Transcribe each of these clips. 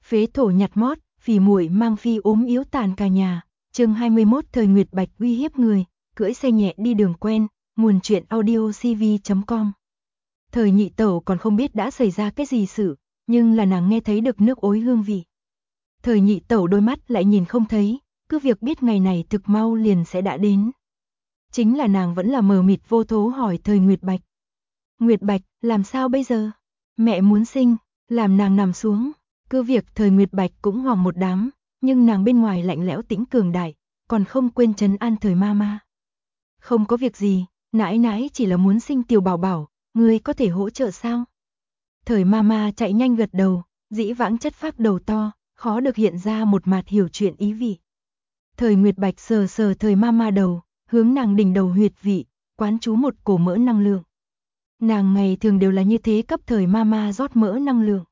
Phế thổ nhặt mót, phỉ muội mang phi ốm yếu tàn cả nhà. Chương 21 Thời Nguyệt Bạch uy hiếp người, cưỡi xe nhẹ đi đường quen, nguồn truyện audio cv.com. Thời nhị tẩu còn không biết đã xảy ra cái gì sự, nhưng là nàng nghe thấy được nước ối hương vị. Thời nhị tẩu đôi mắt lại nhìn không thấy, cứ việc biết ngày này thực mau liền sẽ đã đến. Chính là nàng vẫn là mờ mịt vô thố hỏi Thời Nguyệt Bạch. Nguyệt Bạch, làm sao bây giờ? Mẹ muốn sinh, làm nàng nằm xuống. Cứ việc Thời Nguyệt Bạch cũng hoảng một đám, nhưng nàng bên ngoài lạnh lẽo tĩnh cường đại, còn không quên trấn an Thời Mama. Không có việc gì, nãi nãi chỉ là muốn sinh tiểu bảo bảo, ngươi có thể hỗ trợ sao? Thời Mama chạy nhanh gật đầu, dĩ vãng chất phác đầu to, khó được hiện ra một mặt hiểu chuyện ý vị. Thời Nguyệt Bạch sờ sờ Thời Mama đầu, hướng nàng đỉnh đầu huyệt vị, quán chú một cổ mỡ năng lượng. Nàng ngày thường đều là như thế cấp Thời Mama rót mỡ năng lượng.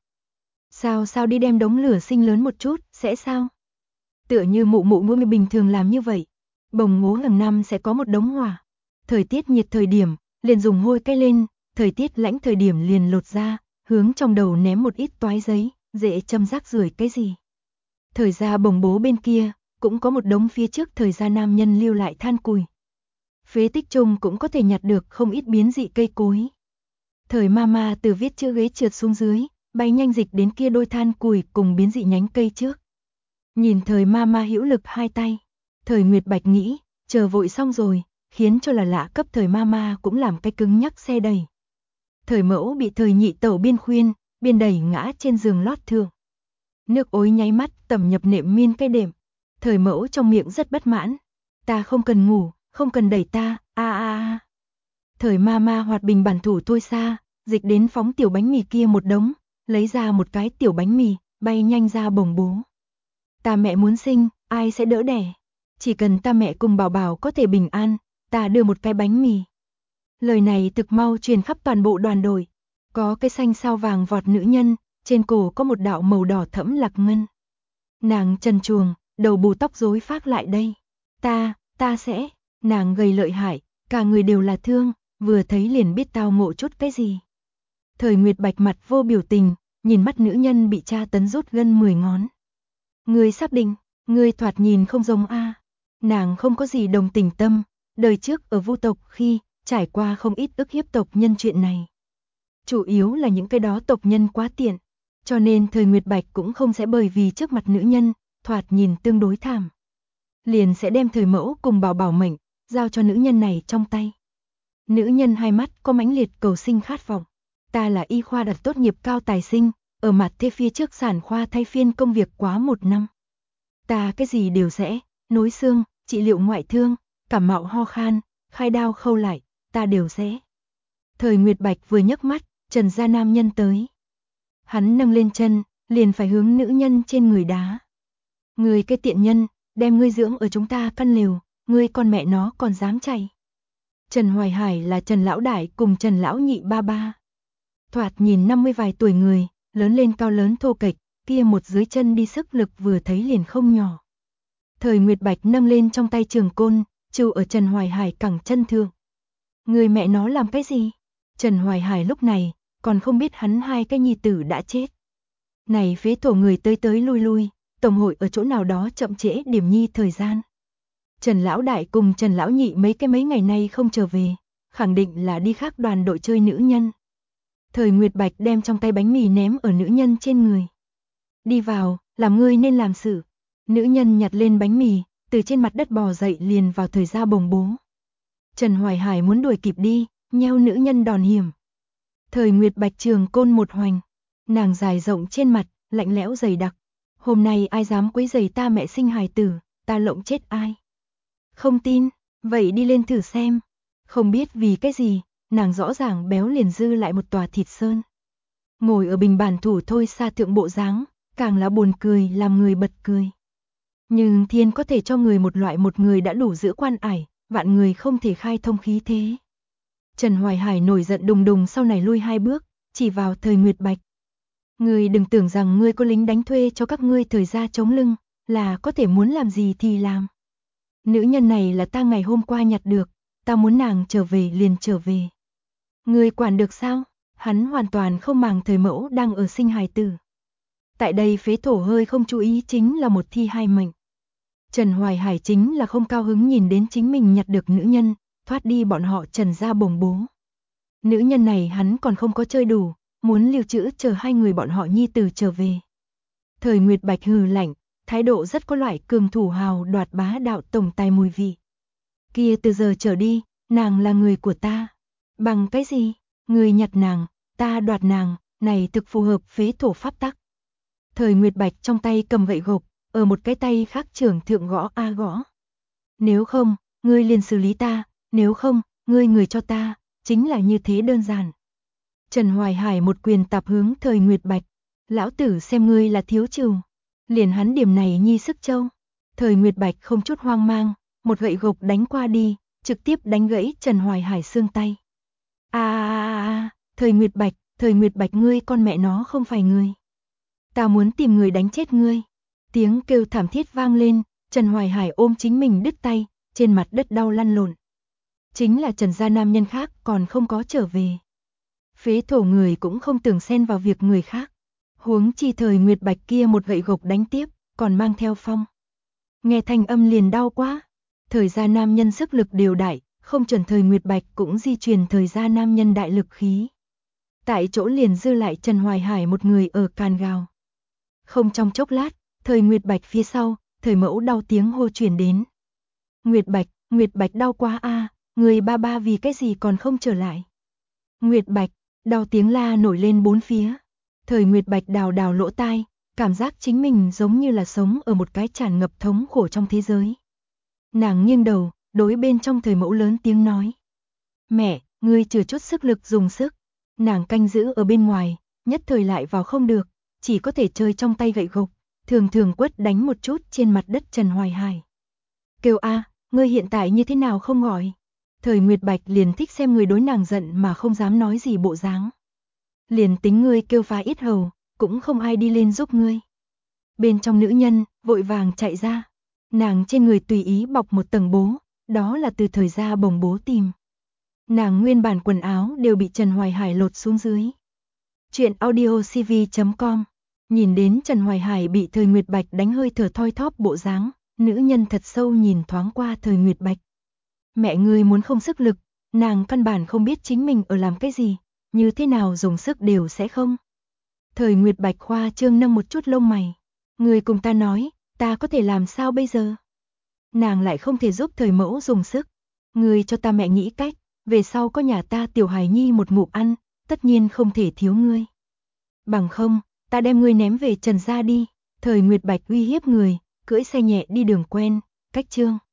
Sao đi đem đống lửa sinh lớn một chút, sẽ sao? Tựa như mụ mua bình thường làm như vậy. Bồng ngố hàng năm sẽ có một đống hỏa. Thời tiết nhiệt thời điểm, liền dùng hôi cái lên, thời tiết lãnh thời điểm liền lột ra, hướng trong đầu ném một ít toái giấy, dễ châm rác rưởi cái gì. Thời gia bồng bố bên kia, cũng có một đống phía trước thời gia nam nhân lưu lại than củi. Phế tích chung cũng có thể nhặt được không ít biến dị cây cối. Thời Mama từ viết chữ ghế trượt xuống dưới, bay nhanh dịch đến kia đôi than củi cùng biến dị nhánh cây trước. Nhìn Thời Mama hữu lực hai tay, Thời Nguyệt Bạch nghĩ, chờ vội xong rồi, khiến cho là lạ cấp Thời Mama cũng làm cái cứng nhắc xe đẩy. Thời mẫu bị Thời nhị tẩu biên khuyên, biên đẩy ngã trên giường lót thượng. Nước ối nháy mắt tẩm nhập nệm miên cái đệm. Thời mẫu trong miệng rất bất mãn. Ta không cần ngủ, không cần đẩy ta, a. Thời Mama hoạt bình bản thủ thôi xa, dịch đến phóng tiểu bánh mì kia một đống, lấy ra một cái tiểu bánh mì, bay nhanh ra bồng bố. Ta mẹ muốn sinh, ai sẽ đỡ đẻ? Chỉ cần ta mẹ cùng bảo bảo có thể bình an, ta đưa một cái bánh mì. Lời này thực mau truyền khắp toàn bộ đoàn đội. Có cái xanh sao vàng vọt nữ nhân, trên cổ có một đạo màu đỏ thẫm lạc ngân. Nàng trần truồng, đầu bù tóc rối phác lại đây. Ta sẽ, nàng gầy lợi hại, cả người đều là thương, vừa thấy liền biết tao ngộ chút cái gì. Thời Nguyệt Bạch mặt vô biểu tình, nhìn mắt nữ nhân bị tra tấn rút gân 10 ngón. Ngươi xác định, ngươi thoạt nhìn không giống a. Nàng không có gì đồng tình tâm, đời trước ở Vu tộc khi trải qua không ít ức hiếp tộc nhân chuyện này. Chủ yếu là những cái đó tộc nhân quá tiện, cho nên Thời Nguyệt Bạch cũng không sẽ bởi vì trước mặt nữ nhân, thoạt nhìn tương đối thảm. Liền sẽ đem Thời mẫu cùng bảo bảo mệnh, giao cho nữ nhân này trong tay. Nữ nhân hai mắt có mãnh liệt cầu sinh khát vọng. Ta là y khoa đạt tốt nghiệp cao tài sinh, ở mặt thế phía trước sản khoa thay phiên công việc quá 1 năm. Ta cái gì đều sẽ, nối xương, trị liệu ngoại thương, cảm mạo ho khan, khai đao khâu lại, ta đều sẽ. Thời Nguyệt Bạch vừa nhấc mắt, Trần gia nam nhân tới. Hắn nâng lên chân, liền phải hướng nữ nhân trên người đá. Ngươi cái tiện nhân, đem ngươi dưỡng ở chúng ta căn lều, ngươi con mẹ nó còn dám chạy. Trần Hoài Hải là Trần Lão Đại cùng Trần Lão Nhị ba ba. Thoạt nhìn 50 vài tuổi người, lớn lên cao lớn thô kệch, kia một dưới chân đi sức lực vừa thấy liền không nhỏ. Thời Nguyệt Bạch nâng lên trong tay trường côn, chịu ở Trần Hoài Hải cẳng chân thượng. Người mẹ nó làm cái gì? Trần Hoài Hải lúc này, còn không biết hắn hai cái nhi tử đã chết. Này phế thổ người tới lui, tổng hội ở chỗ nào đó chậm trễ điểm nhi thời gian. Trần Lão Đại cùng Trần Lão Nhị mấy ngày nay không trở về, khẳng định là đi khác đoàn đội chơi nữ nhân. Thời Nguyệt Bạch đem trong tay bánh mì ném ở nữ nhân trên người. Đi vào, làm ngươi nên làm sự. Nữ nhân nhặt lên bánh mì, từ trên mặt đất bò dậy liền vào thời gia bồng bố. Trần Hoài Hải muốn đuổi kịp đi, nheo nữ nhân đòn hiểm. Thời Nguyệt Bạch trường côn một hoành, nàng dài rộng trên mặt, lạnh lẽo dày đặc. Hôm nay ai dám quấy rầy ta mẹ sinh hài tử, ta lộng chết ai. Không tin, vậy đi lên thử xem. Không biết vì cái gì, nàng rõ ràng béo liền dư lại một tòa thịt sơn. Ngồi ở bình bản thủ thôi xa thượng bộ dáng, càng là buồn cười làm người bật cười. Nhưng thiên có thể cho người một loại một người đã đủ giữ quan ải, vạn người không thể khai thông khí thế. Trần Hoài Hải nổi giận đùng đùng sau này lui 2 bước, chỉ vào Thời Nguyệt Bạch. Ngươi đừng tưởng rằng ngươi có lính đánh thuê cho các ngươi thời gia chống lưng, là có thể muốn làm gì thì làm. Nữ nhân này là ta ngày hôm qua nhặt được, ta muốn nàng trở về liền trở về. Ngươi quản được sao? Hắn hoàn toàn không màng Thời mẫu đang ở sinh hài tử. Tại đây phế thổ hơi không chú ý chính là một thi hai mệnh. Trần Hoài Hải chính là không cao hứng nhìn đến chính mình nhặt được nữ nhân, thoát đi bọn họ Trần gia bồng bố. Nữ nhân này hắn còn không có chơi đủ, muốn lưu trữ chờ hai người bọn họ nhi tử trở về. Thời Nguyệt Bạch hừ lạnh, thái độ rất có loại cường thủ hào đoạt bá đạo tổng tài mùi vị. Kia từ giờ trở đi, nàng là người của ta. Bằng cái gì? Người nhặt nàng, ta đoạt nàng, này thực phù hợp phế thổ pháp tắc. Thời Nguyệt Bạch trong tay cầm gậy gộc, ở một cái tay khác trưởng thượng gõ a gõ. Nếu không, ngươi liền xử lý ta, nếu không, ngươi người cho ta, chính là như thế đơn giản. Trần Hoài Hải một quyền tạp hướng Thời Nguyệt Bạch, lão tử xem ngươi là thiếu trừ. Liền hắn điểm này nhi sức châu. Thời Nguyệt Bạch không chút hoang mang, một gậy gộc đánh qua đi, trực tiếp đánh gãy Trần Hoài Hải xương tay. Thời Nguyệt Bạch ngươi con mẹ nó không phải ngươi. Ta muốn tìm người đánh chết ngươi. Tiếng kêu thảm thiết vang lên, Trần Hoài Hải ôm chính mình đứt tay, trên mặt đất đau lăn lộn. Chính là Trần gia nam nhân khác còn không có trở về. Phế thổ người cũng không tưởng xen vào việc người khác. Huống chi Thời Nguyệt Bạch kia một gậy gộc đánh tiếp, còn mang theo phong. Nghe thanh âm liền đau quá. Thời gia nam nhân sức lực đều đại, không chuẩn Thời Nguyệt Bạch cũng di truyền thời gia nam nhân đại lực khí. Tại chỗ liền dư lại Trần Hoài Hải một người ở càn gào. Không trong chốc lát, Thời Nguyệt Bạch phía sau, Thời Mẫu đau tiếng hô truyền đến. Nguyệt Bạch đau quá a, người ba ba vì cái gì còn không trở lại. Nguyệt Bạch, đau tiếng la nổi lên bốn phía. Thời Nguyệt Bạch đào đào lỗ tai, cảm giác chính mình giống như là sống ở một cái tràn ngập thống khổ trong thế giới. Nàng nghiêng đầu, đối bên trong Thời Mẫu lớn tiếng nói. Mẹ, ngươi chừa chút sức lực dùng sức. Nàng canh giữ ở bên ngoài, nhất thời lại vào không được, chỉ có thể chơi trong tay gậy gộc, thường quất đánh một chút trên mặt đất Trần Hoài Hải. Kêu a, ngươi hiện tại như thế nào không gọi? Thời Nguyệt Bạch liền thích xem người đối nàng giận mà không dám nói gì bộ dáng. Liền tính ngươi kêu phá ít hầu, cũng không ai đi lên giúp ngươi. Bên trong nữ nhân, vội vàng chạy ra. Nàng trên người tùy ý bọc một tầng bố, đó là từ thời gia bồng bố tìm. Nàng nguyên bản quần áo đều bị Trần Hoài Hải lột xuống dưới. Chuyện audiocv.com. Nhìn đến Trần Hoài Hải bị Thời Nguyệt Bạch đánh hơi thở thoi thóp bộ dáng, nữ nhân thật sâu nhìn thoáng qua Thời Nguyệt Bạch. Mẹ ngươi muốn không sức lực, nàng căn bản không biết chính mình ở làm cái gì, như thế nào dùng sức đều sẽ không. Thời Nguyệt Bạch khoa trương nâng một chút lông mày. Ngươi cùng ta nói, ta có thể làm sao bây giờ? Nàng lại không thể giúp Thời Mẫu dùng sức. Ngươi cho ta mẹ nghĩ cách, về sau có nhà ta tiểu hài nhi một ngụm ăn, tất nhiên không thể thiếu ngươi. Bằng không, ta đem ngươi ném về Trần gia đi. Thời Nguyệt Bạch uy hiếp người, cưỡi xe nhẹ đi đường quen, cách chương.